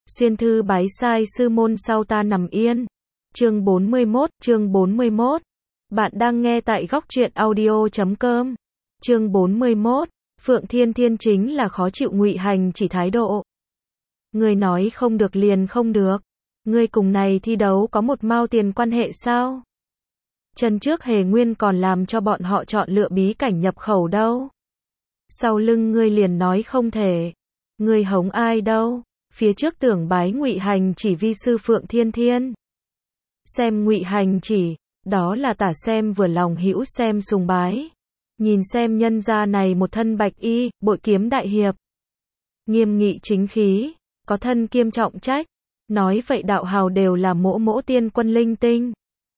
Xuyên thư bái sai sư môn sau ta nằm yên. Chương 41. Bạn đang nghe tại góc truyện audio.com. Chương 41. Phượng Thiên Thiên chính là khó chịu Ngụy Hành chỉ thái độ. Ngươi nói không được liền không được. Ngươi cùng này thi đấu có một mao tiền quan hệ sao? Chân trước Hề Nguyên còn làm cho bọn họ chọn lựa bí cảnh nhập khẩu đâu. Sau lưng ngươi liền nói không thể. Ngươi hống ai đâu? Phía trước tưởng bái Ngụy Hành chỉ vi sư Phượng Thiên Thiên. Xem Ngụy Hành chỉ, đó là tả xem vừa lòng hữu xem sùng bái. Nhìn xem nhân gia này một thân bạch y, bội kiếm đại hiệp. Nghiêm nghị chính khí, có thân kiêm trọng trách. Nói vậy đạo hào đều là mỗ tiên quân linh tinh.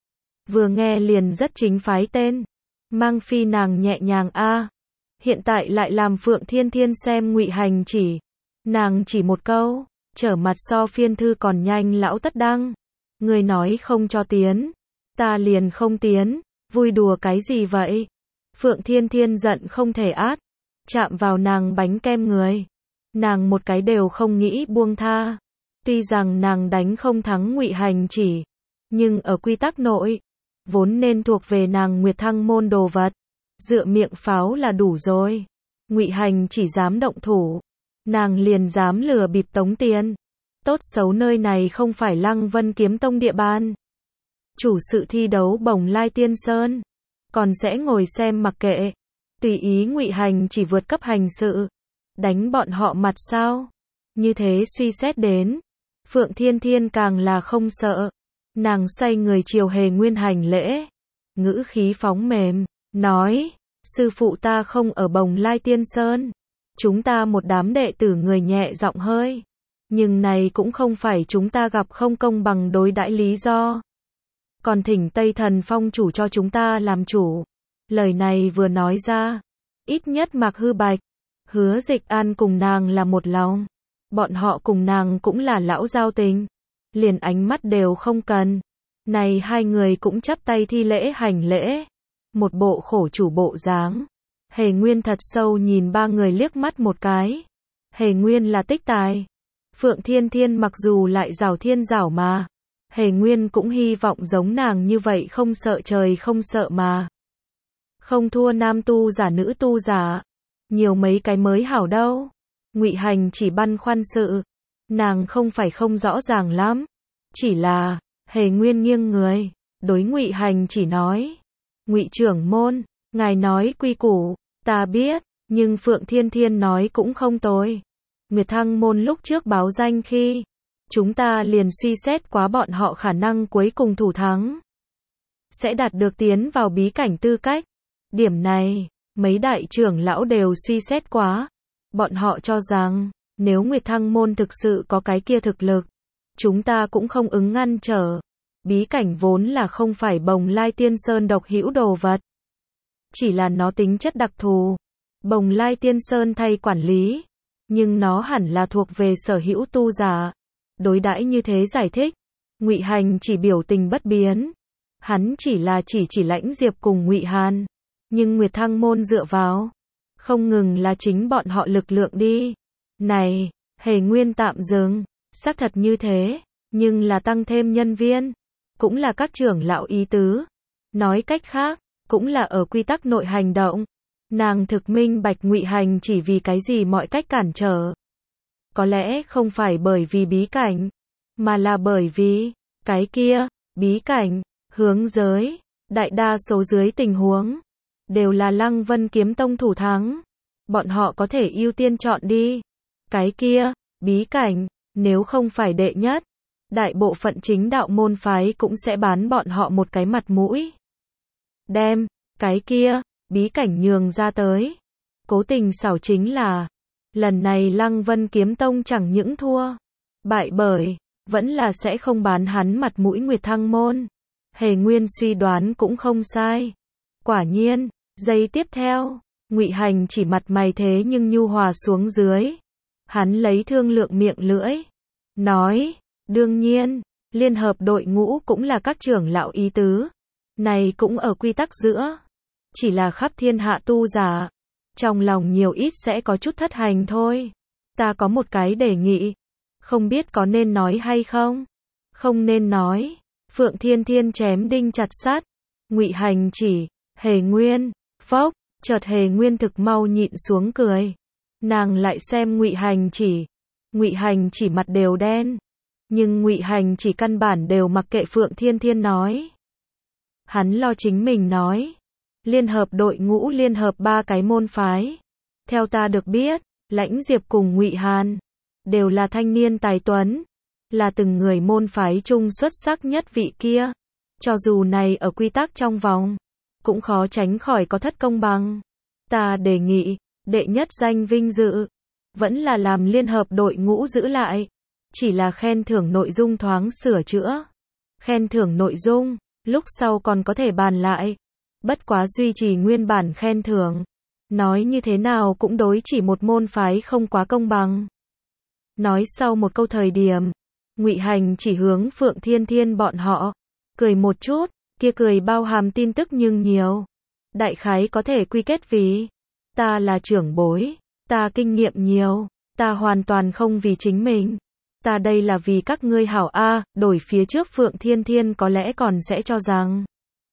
Vừa nghe liền rất chính phái tên. Mang phi nàng nhẹ nhàng a. Hiện tại lại làm Phượng Thiên Thiên xem Ngụy Hành chỉ. Nàng chỉ một câu, trở mặt so phiên thư còn nhanh lão tất đăng. Người nói không cho tiến, ta liền không tiến, vui đùa cái gì vậy? Phượng Thiên Thiên giận không thể át, chạm vào nàng bánh kem người. Nàng một cái đều không nghĩ buông tha. Tuy rằng nàng đánh không thắng Ngụy Hành chỉ, nhưng ở quy tắc nội, vốn nên thuộc về nàng Nguyệt Thăng môn đồ vật. Dựa miệng pháo là đủ rồi. Ngụy Hành chỉ dám động thủ, nàng liền dám lừa bịp tống tiền. Tốt xấu nơi này không phải Lăng Vân Kiếm Tông địa bàn. Chủ sự thi đấu Bồng Lai Tiên Sơn, còn sẽ ngồi xem mặc kệ. Tùy ý Ngụy Hành chỉ vượt cấp hành sự. Đánh bọn họ mặt sao? Như thế suy xét đến, Phượng Thiên Thiên càng là không sợ. Nàng xoay người chiều Hề Nguyên hành lễ. Ngữ khí phóng mềm, nói, sư phụ ta không ở Bồng Lai Tiên Sơn. Chúng ta một đám đệ tử người nhẹ giọng hơi. Nhưng này cũng không phải chúng ta gặp không công bằng đối đãi lý do. Còn thỉnh Tây Thần Phong chủ cho chúng ta làm chủ. Lời này vừa nói ra, ít nhất Mạc Hư Bạch, Hứa Dịch An cùng nàng là một lòng. Bọn họ cùng nàng cũng là lão giao tình. Liền ánh mắt đều không cần. Này hai người cũng chắp tay thi lễ hành lễ. Một bộ khổ chủ bộ dáng. Hề Nguyên thật sâu nhìn ba người liếc mắt một cái. Hề Nguyên là tích tài. Phượng Thiên Thiên mặc dù lại giảo thiên giảo mà. Hề Nguyên cũng hy vọng giống nàng như vậy không sợ trời không sợ mà. Không thua nam tu giả nữ tu giả. Nhiều mấy cái mới hảo đâu. Ngụy Hành chỉ băn khoăn sự. Nàng không phải không rõ ràng lắm. Chỉ là, Hề Nguyên nghiêng người. Đối Ngụy Hành chỉ nói. Ngụy trưởng môn, ngài nói quy củ, ta biết, nhưng Phượng Thiên Thiên nói cũng không tồi. Nguyệt Thăng môn lúc trước báo danh khi, chúng ta liền suy xét quá bọn họ khả năng cuối cùng thủ thắng. Sẽ đạt được tiến vào bí cảnh tư cách. Điểm này, mấy đại trưởng lão đều suy xét quá. Bọn họ cho rằng, nếu Nguyệt Thăng môn thực sự có cái kia thực lực, chúng ta cũng không ứng ngăn trở. Bí cảnh vốn là không phải Bồng Lai Tiên Sơn độc hữu đồ vật. Chỉ là nó tính chất đặc thù. Bồng Lai Tiên Sơn thay quản lý, nhưng nó hẳn là thuộc về sở hữu tu giả. Đối đãi như thế giải thích, Ngụy Hành chỉ biểu tình bất biến. Hắn chỉ là chỉ lãnh Diệp cùng Ngụy Hàn, nhưng Nguyệt Thăng môn dựa vào, không ngừng là chính bọn họ lực lượng đi. Này, Hề Nguyên tạm dừng, xác thật như thế, nhưng là tăng thêm nhân viên, cũng là các trưởng lão ý tứ. Nói cách khác, cũng là ở quy tắc nội hành động. Nàng thực minh bạch Ngụy Hành chỉ vì cái gì mọi cách cản trở. Có lẽ không phải bởi vì bí cảnh, mà là bởi vì, cái kia, bí cảnh, hướng giới, đại đa số dưới tình huống, đều là Lăng Vân Kiếm Tông thủ thắng. Bọn họ có thể ưu tiên chọn đi. Cái kia, bí cảnh, nếu không phải đệ nhất, đại bộ phận chính đạo môn phái cũng sẽ bán bọn họ một cái mặt mũi. Đem, cái kia, bí cảnh nhường ra tới. Cố tình xảo chính là, lần này Lăng Vân Kiếm Tông chẳng những thua, bại bởi, vẫn là sẽ không bán hắn mặt mũi Nguyệt Thăng môn. Hề Nguyên suy đoán cũng không sai. Quả nhiên, giây tiếp theo, Ngụy Hành chỉ mặt mày thế nhưng nhu hòa xuống dưới. Hắn lấy thương lượng miệng lưỡi, nói, đương nhiên, liên hợp đội ngũ cũng là các trưởng lão ý tứ. Này cũng ở quy tắc giữa. Chỉ là khắp thiên hạ tu giả, trong lòng nhiều ít sẽ có chút thất hành thôi. Ta có một cái đề nghị. Không biết có nên nói hay không? Không nên nói. Phượng Thiên Thiên chém đinh chặt sắt. Ngụy Hành Chỉ, Hề Nguyên, phốc, chợt Hề Nguyên thực mau nhịn xuống cười. Nàng lại xem Ngụy Hành Chỉ. Ngụy Hành Chỉ mặt đều đen, nhưng Ngụy Hành Chỉ căn bản đều mặc kệ Phượng Thiên Thiên nói. Hắn lo chính mình nói. Liên hợp đội ngũ liên hợp 3 cái môn phái. Theo ta được biết, Lãnh Diệp cùng Ngụy Hàn đều là thanh niên tài tuấn, là từng người môn phái chung xuất sắc nhất vị kia. Cho dù này ở quy tắc trong vòng, cũng khó tránh khỏi có thất công bằng. Ta đề nghị, đệ nhất danh vinh dự, vẫn là làm liên hợp đội ngũ giữ lại. Chỉ là khen thưởng nội dung thoáng sửa chữa. Khen thưởng nội dung, lúc sau còn có thể bàn lại. Bất quá duy trì nguyên bản khen thưởng. Nói như thế nào cũng đối chỉ một môn phái không quá công bằng. Nói sau một câu thời điểm, Ngụy Hành chỉ hướng Phượng Thiên Thiên bọn họ, cười một chút, kia cười bao hàm tin tức nhưng nhiều. Đại khái có thể quy kết vì, ta là trưởng bối, ta kinh nghiệm nhiều, ta hoàn toàn không vì chính mình. Ta đây là vì các ngươi hảo a, đổi phía trước Phượng Thiên Thiên có lẽ còn sẽ cho rằng,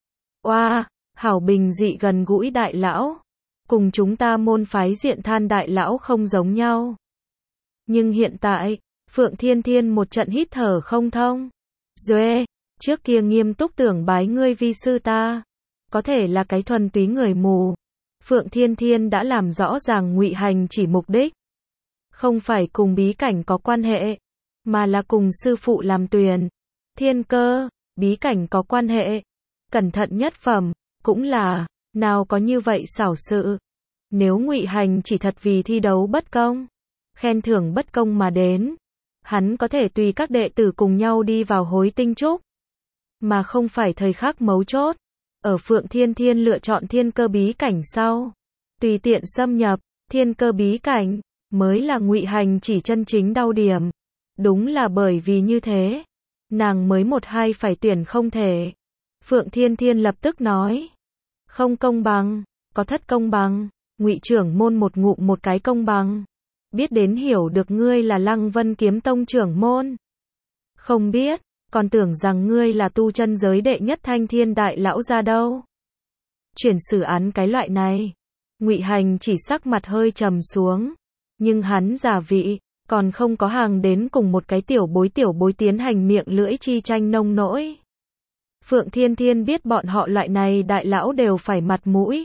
oa, hảo bình dị gần gũi đại lão, cùng chúng ta môn phái diện than đại lão không giống nhau. Nhưng hiện tại, Phượng Thiên Thiên một trận hít thở không thông. Duệ, trước kia nghiêm túc tưởng bái ngươi vi sư ta, có thể là cái thuần túy người mù. Phượng Thiên Thiên đã làm rõ ràng Ngụy Hành chỉ mục đích, không phải cùng bí cảnh có quan hệ, mà là cùng sư phụ làm tuyển. Thiên cơ, bí cảnh có quan hệ. Cẩn thận nhất phẩm, cũng là, nào có như vậy xảo sự. Nếu Ngụy Hành chỉ thật vì thi đấu bất công, khen thưởng bất công mà đến, hắn có thể tùy các đệ tử cùng nhau đi vào hối tinh trúc, mà không phải thời khắc mấu chốt. Ở Phượng Thiên Thiên lựa chọn thiên cơ bí cảnh sau, tùy tiện xâm nhập, thiên cơ bí cảnh, mới là Ngụy Hành chỉ chân chính đau điểm. Đúng là bởi vì như thế, nàng mới một hai phải tuyển không thể. Phượng Thiên Thiên lập tức nói, không công bằng, có thất công bằng. Ngụy trưởng môn một ngụm một cái công bằng. Biết đến hiểu được ngươi là Lăng Vân Kiếm Tông trưởng môn. Không biết, còn tưởng rằng ngươi là tu chân giới đệ nhất thanh thiên đại lão gia đâu. Chuyển xử án cái loại này, Ngụy Hành chỉ sắc mặt hơi trầm xuống, nhưng hắn giả vị, còn không có hàng đến cùng một cái tiểu bối tiến hành miệng lưỡi chi tranh nông nỗi. Phượng Thiên Thiên biết bọn họ loại này đại lão đều phải mặt mũi,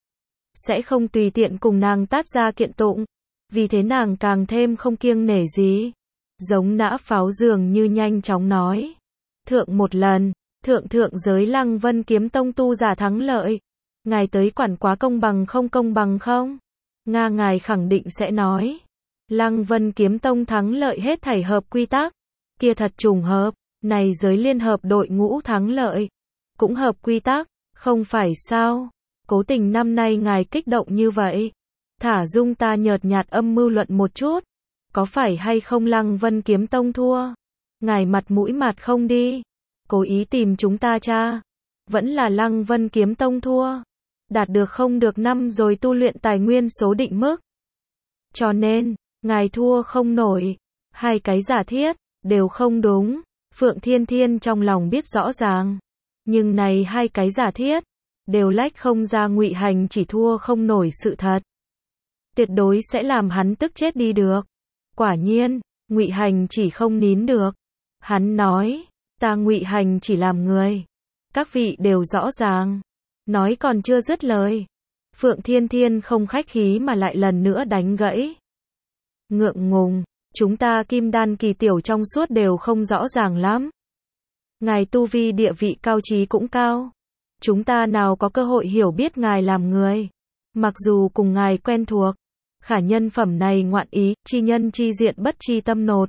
sẽ không tùy tiện cùng nàng tát ra kiện tụng, vì thế nàng càng thêm không kiêng nể gì, giống nã pháo dường như nhanh chóng nói. Thượng một lần, thượng giới Lăng Vân Kiếm Tông tu giả thắng lợi, ngài tới quản quá công bằng không công bằng không? Nga ngài khẳng định sẽ nói, Lăng Vân Kiếm Tông thắng lợi hết thảy hợp quy tắc, kia thật trùng hợp, này giới liên hợp đội ngũ thắng lợi, cũng hợp quy tắc, không phải sao? Cố tình năm nay ngài kích động như vậy, thả dung ta nhợt nhạt âm mưu luận một chút, có phải hay không Lăng Vân Kiếm Tông thua? Ngài mặt mũi mạt không đi, cố ý tìm chúng ta cha, vẫn là Lăng Vân Kiếm Tông thua, đạt được không được năm rồi tu luyện tài nguyên số định mức. Cho nên, ngài thua không nổi, hai cái giả thiết, đều không đúng. Phượng Thiên Thiên trong lòng biết rõ ràng, nhưng này hai cái giả thiết, đều lách không ra Ngụy Hành chỉ thua không nổi sự thật. Tuyệt đối sẽ làm hắn tức chết đi được. Quả nhiên, Ngụy Hành chỉ không nín được. Hắn nói, ta Ngụy Hành chỉ làm người. Các vị đều rõ ràng. Nói còn chưa dứt lời. Phượng Thiên Thiên không khách khí mà lại lần nữa đánh gãy. Ngượng ngùng, chúng ta kim đan kỳ tiểu trong suốt đều không rõ ràng lắm. Ngài tu vi địa vị cao trí cũng cao. Chúng ta nào có cơ hội hiểu biết ngài làm người. Mặc dù cùng ngài quen thuộc, khả nhân phẩm này ngoạn ý, chi nhân chi diện bất chi tâm nột.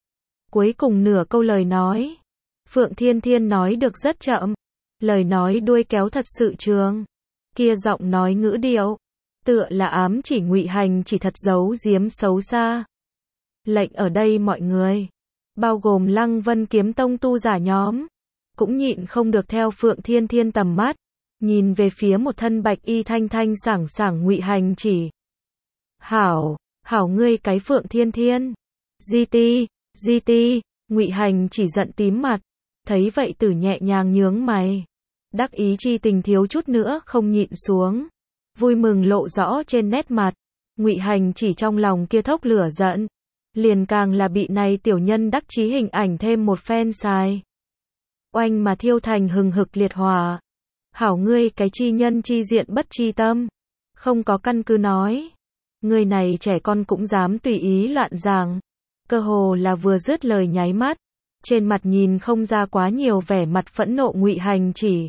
Cuối cùng nửa câu lời nói, Phượng Thiên Thiên nói được rất chậm, lời nói đuôi kéo thật sự trường. Kia giọng nói ngữ điệu, tựa là ám chỉ Ngụy Hành chỉ thật giấu giếm xấu xa. Lệnh ở đây mọi người, bao gồm Lăng Vân Kiếm Tông tu giả nhóm, cũng nhịn không được theo Phượng Thiên Thiên tầm mắt, nhìn về phía một thân bạch y thanh thanh sảng sảng Ngụy Hành chỉ. Hảo, hảo ngươi cái Phượng Thiên Thiên. GT, GT, Ngụy Hành chỉ giận tím mặt. Thấy vậy Tử nhẹ nhàng nhướng mày. Đắc ý chi tình thiếu chút nữa không nhịn xuống. Vui mừng lộ rõ trên nét mặt. Ngụy Hành chỉ trong lòng kia thốc lửa giận. Liền càng là bị này tiểu nhân đắc chí hình ảnh thêm một phen xài. Oanh mà thiêu thành hừng hực liệt hỏa. Hảo ngươi cái chi nhân chi diện bất chi tâm. Không có căn cứ nói. Ngươi này trẻ con cũng dám tùy ý loạn giảng. Cơ hồ là vừa dứt lời nháy mắt. Trên mặt nhìn không ra quá nhiều vẻ mặt phẫn nộ Ngụy Hành chỉ.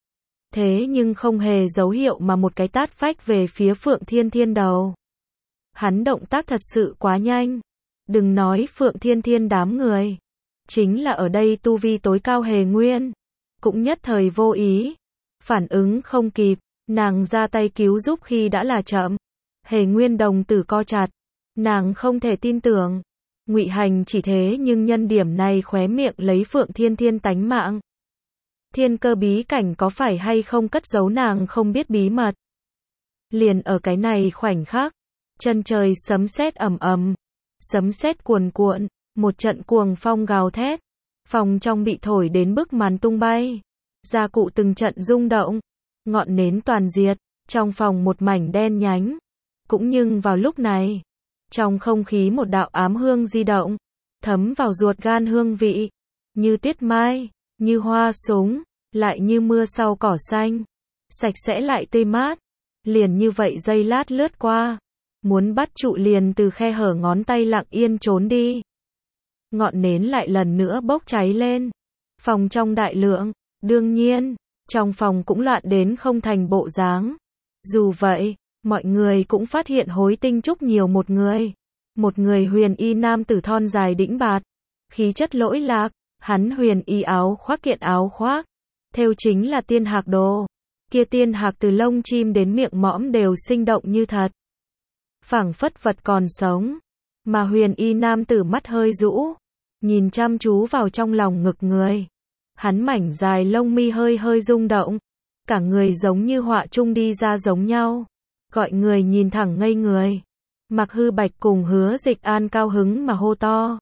Thế nhưng không hề dấu hiệu mà một cái tát phách về phía Phượng Thiên Thiên đầu. Hắn động tác thật sự quá nhanh. Đừng nói Phượng Thiên Thiên đám người. Chính là ở đây tu vi tối cao Hề Nguyên. Cũng nhất thời vô ý. Phản ứng không kịp. Nàng ra tay cứu giúp khi đã là chậm. Hề Nguyên đồng tử co chặt. Nàng không thể tin tưởng. Ngụy Hành chỉ thế nhưng nhân điểm này khóe miệng lấy Phượng Thiên Thiên tánh mạng. Thiên cơ bí cảnh có phải hay không cất giấu nàng không biết bí mật. Liền ở cái này khoảnh khắc. Chân trời sấm sét ầm ầm. Sấm sét cuồn cuộn. Một trận cuồng phong gào thét. Phòng trong bị thổi đến bức màn tung bay. Gia cụ từng trận rung động. Ngọn nến toàn diệt. Trong phòng một mảnh đen nhánh. Cũng nhưng vào lúc này. Trong không khí một đạo ám hương di động. Thấm vào ruột gan hương vị. Như tiết mai. Như hoa súng. Lại như mưa sau cỏ xanh. Sạch sẽ lại tươi mát. Liền như vậy giây lát lướt qua. Muốn bắt trụ liền từ khe hở ngón tay lặng yên trốn đi. Ngọn nến lại lần nữa bốc cháy lên. Phòng trong đại lượng. Đương nhiên. Trong phòng cũng loạn đến không thành bộ dáng. Dù vậy. Mọi người cũng phát hiện hối tinh trúc nhiều một người. Một người huyền y nam tử thon dài đĩnh bạt. Khí chất lỗi lạc. Hắn huyền y áo khoác kiện áo khoác. Thêu chính là tiên hạc đồ. Kia tiên hạc từ lông chim đến miệng mõm đều sinh động như thật. Phảng phất vật còn sống. Mà huyền y nam tử mắt hơi rũ. Nhìn chăm chú vào trong lòng ngực người. Hắn mảnh dài lông mi hơi hơi rung động. Cả người giống như họa chung đi ra giống nhau. Gọi người nhìn thẳng ngây người. Mạc Hư Bạch cùng Hứa Dịch An cao hứng mà hô to.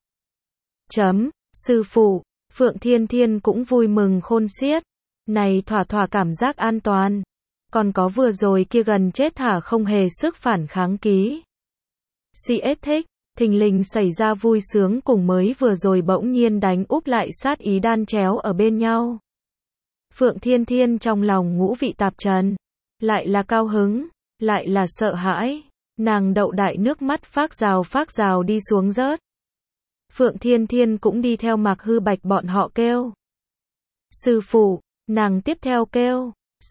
Sư phụ, Phượng Thiên Thiên cũng vui mừng khôn xiết. Này thỏa thỏa cảm giác an toàn. Còn có vừa rồi kia gần chết thả không hề sức phản kháng ký. CS thích, thình lình xảy ra vui sướng cùng mới vừa rồi bỗng nhiên đánh úp lại sát ý đan chéo ở bên nhau. Phượng Thiên Thiên trong lòng ngũ vị tạp trần. Lại là cao hứng, lại là sợ hãi. Nàng đậu đại nước mắt phác rào đi xuống rớt. Phượng Thiên Thiên cũng đi theo Mạc Hư Bạch bọn họ kêu. Sư phụ, nàng tiếp theo kêu.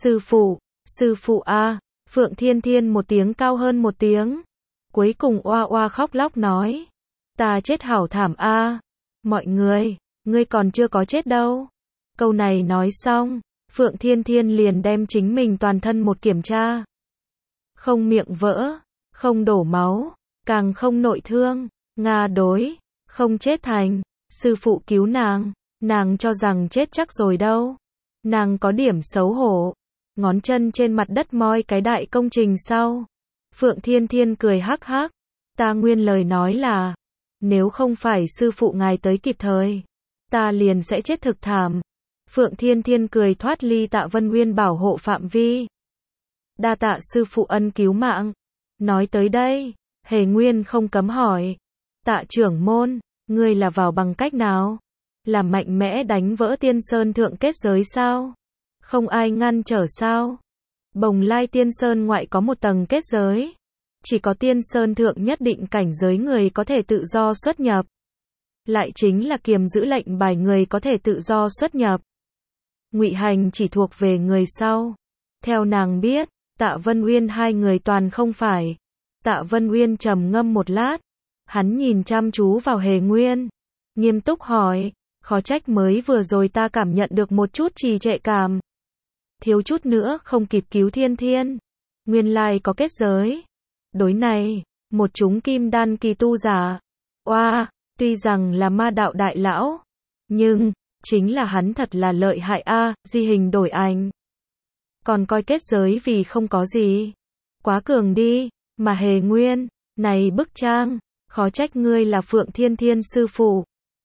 Sư phụ a. Phượng Thiên Thiên một tiếng cao hơn một tiếng. Cuối cùng oa oa khóc lóc nói. Ta chết hảo thảm a. Mọi người, ngươi còn chưa có chết đâu. Câu này nói xong, Phượng Thiên Thiên liền đem chính mình toàn thân một kiểm tra. Không miệng vỡ, không đổ máu, càng không nội thương, Nga đối, không chết thành, sư phụ cứu nàng cho rằng chết chắc rồi đâu. Nàng có điểm xấu hổ, ngón chân trên mặt đất moi cái đại công trình sau. Phượng Thiên Thiên cười hắc hắc, ta nguyên lời nói là, nếu không phải sư phụ ngài tới kịp thời, ta liền sẽ chết thực thảm. Phượng Thiên Thiên cười thoát ly Tạ Vân Nguyên bảo hộ phạm vi. Đa tạ sư phụ ân cứu mạng. Nói tới đây, Hề Nguyên không cấm hỏi. Tạ trưởng môn, ngươi là vào bằng cách nào? Là mạnh mẽ đánh vỡ Tiên Sơn thượng kết giới sao? Không ai ngăn trở sao? Bồng Lai Tiên Sơn ngoại có một tầng kết giới. Chỉ có Tiên Sơn thượng nhất định cảnh giới người có thể tự do xuất nhập. Lại chính là kiềm giữ lệnh bài người có thể tự do xuất nhập. Ngụy Hành chỉ thuộc về người sau. Theo nàng biết, Tạ Vân Uyên hai người toàn không phải. Tạ Vân Uyên trầm ngâm một lát. Hắn nhìn chăm chú vào Hề Nguyên. Nghiêm túc hỏi, khó trách mới vừa rồi ta cảm nhận được một chút trì trệ cảm. Thiếu chút nữa không kịp cứu Thiên Thiên. Nguyên lai có kết giới. Đối này, một chúng kim đan kỳ tu giả. Tuy rằng là ma đạo đại lão. Nhưng, chính là hắn thật là lợi hại a, di hình đổi ảnh. Còn coi kết giới vì không có gì. Quá cường đi, mà Hề Nguyên, này bức trang, khó trách ngươi là Phượng Thiên Thiên sư phụ.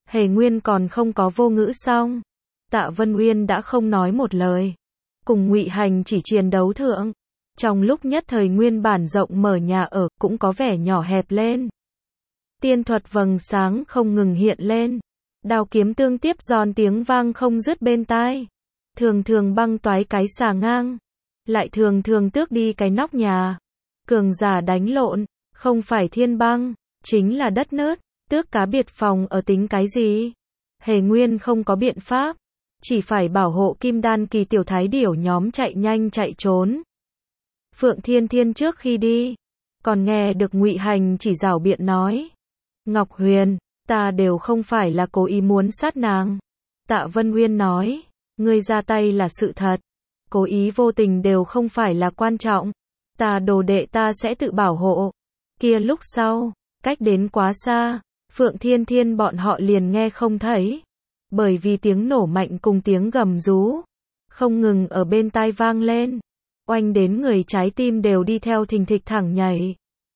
Hề Nguyên còn không có vô ngữ xong, Tạ Vân Uyên đã không nói một lời, cùng Ngụy Hành chỉ chiến đấu thượng. Trong lúc nhất thời nguyên bản rộng mở nhà ở cũng có vẻ nhỏ hẹp lên. Tiên thuật vầng sáng không ngừng hiện lên, đao kiếm tương tiếp giòn tiếng vang không dứt bên tai. Thường thường băng toái cái xà ngang, lại thường thường tước đi cái nóc nhà. Cường giả đánh lộn, không phải thiên băng, chính là đất nứt, tước cá biệt phòng ở tính cái gì? Hề Nguyên không có biện pháp, chỉ phải bảo hộ kim đan kỳ tiểu thái điểu nhóm chạy nhanh chạy trốn. Phượng Thiên Thiên trước khi đi, còn nghe được Ngụy Hành chỉ rảo biện nói. Ngọc Huyền, ta đều không phải là cố ý muốn sát nàng. Tạ Vân Uyên nói, ngươi ra tay là sự thật, cố ý vô tình đều không phải là quan trọng. Ta đồ đệ ta sẽ tự bảo hộ. Kia lúc sau, cách đến quá xa, Phượng Thiên Thiên bọn họ liền nghe không thấy. Bởi vì tiếng nổ mạnh cùng tiếng gầm rú, không ngừng ở bên tai vang lên. Oanh đến người trái tim đều đi theo thình thịch thẳng nhảy.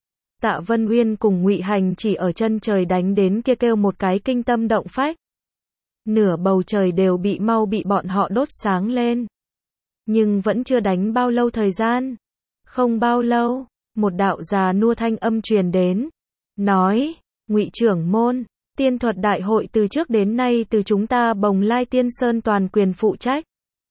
Tạ Vân Uyên cùng Ngụy Hành chỉ ở chân trời đánh đến kia kêu một cái kinh tâm động phách. Nửa bầu trời đều bị bọn họ đốt sáng lên. Nhưng vẫn chưa đánh bao lâu thời gian. Không bao lâu, một đạo già nua thanh âm truyền đến. Nói, Ngụy trưởng môn, tiên thuật đại hội từ trước đến nay từ chúng ta Bồng Lai Tiên Sơn toàn quyền phụ trách.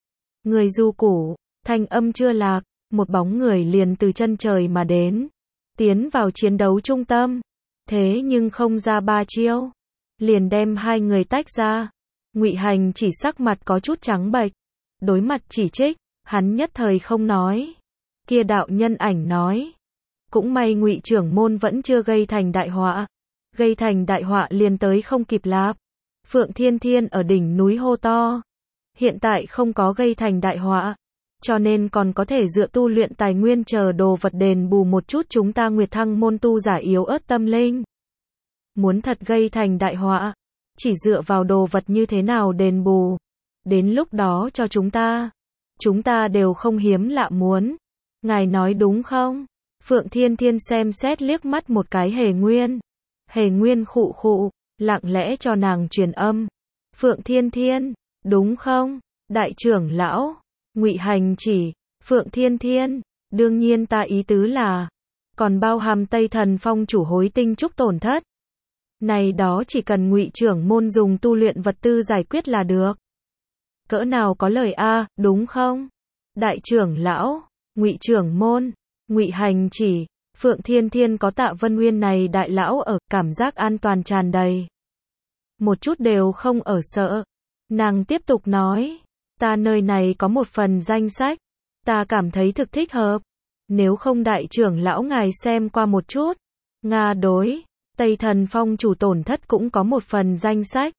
Người du củ, thanh âm chưa lạc, một bóng người liền từ chân trời mà đến. Tiến vào chiến đấu trung tâm. Thế nhưng không ra 3 chiêu, liền đem hai người tách ra. Ngụy Hành chỉ sắc mặt có chút trắng bệch, đối mặt chỉ trích, hắn nhất thời không nói. Kia đạo nhân ảnh nói, cũng may Ngụy trưởng môn vẫn chưa gây thành đại họa. Gây thành đại họa liền tới không kịp lạp. Phượng Thiên Thiên ở đỉnh núi hô to. Hiện tại không có gây thành đại họa, cho nên còn có thể dựa tu luyện tài nguyên chờ đồ vật đền bù một chút chúng ta Nguyệt Thăng môn tu giả yếu ớt tâm linh. Muốn thật gây thành đại họa, chỉ dựa vào đồ vật như thế nào đền bù. Đến lúc đó cho chúng ta đều không hiếm lạ muốn. Ngài nói đúng không? Phượng Thiên Thiên xem xét liếc mắt một cái Hề Nguyên. Hề Nguyên khụ khụ, lặng lẽ cho nàng truyền âm. Phượng Thiên Thiên, đúng không? Đại trưởng lão, Ngụy Hành chỉ, Phượng Thiên Thiên, đương nhiên ta ý tứ là, còn bao hàm Tây Thần Phong chủ hối tinh trúc tổn thất. Này đó chỉ cần Ngụy trưởng môn dùng tu luyện vật tư giải quyết là được. Cỡ nào có lời a, đúng không? Đại trưởng lão, Ngụy trưởng môn, Ngụy Hành chỉ, Phượng Thiên Thiên có Tạ Vân Uyên này đại lão ở, cảm giác an toàn tràn đầy. Một chút đều không ở sợ. Nàng tiếp tục nói, ta nơi này có một phần danh sách, ta cảm thấy thực thích hợp. Nếu không đại trưởng lão ngài xem qua một chút. Nga đối, Tây Thần Phong chủ tổn thất cũng có một phần danh sách.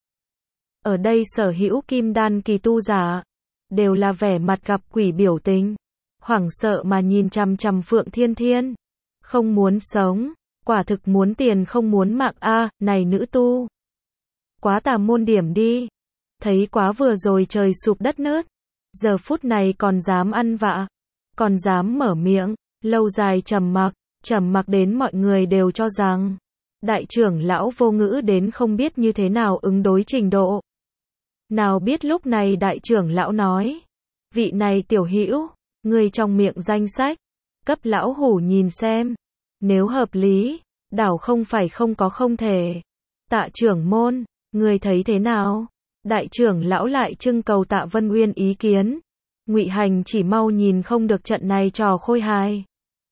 Ở đây sở hữu kim đan kỳ tu giả, đều là vẻ mặt gặp quỷ biểu tình, hoảng sợ mà nhìn chằm chằm Phượng Thiên Thiên. Không muốn sống, quả thực muốn tiền không muốn mạng a, này nữ tu. Quá tà môn điểm đi. Thấy quá vừa rồi trời sụp đất nứt. Giờ phút này còn dám ăn vạ, còn dám mở miệng, lâu dài trầm mặc đến mọi người đều cho rằng đại trưởng lão vô ngữ đến không biết như thế nào ứng đối trình độ. Nào biết lúc này đại trưởng lão nói, vị này tiểu hữu, người trong miệng danh sách, cấp lão hủ nhìn xem, nếu hợp lý, đảo không phải không có không thể. Tạ trưởng môn, người thấy thế nào? Đại trưởng lão lại trưng cầu Tạ Vân Uyên ý kiến. Ngụy Hành chỉ mau nhìn không được trận này trò khôi hài.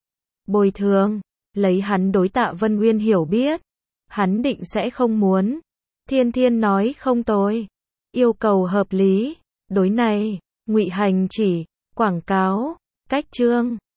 Bồi thường, lấy hắn đối Tạ Vân Uyên hiểu biết, hắn định sẽ không muốn. Thiên Thiên nói không tồi, yêu cầu hợp lý. Đối này, Ngụy Hành chỉ, quảng cáo, cách chương.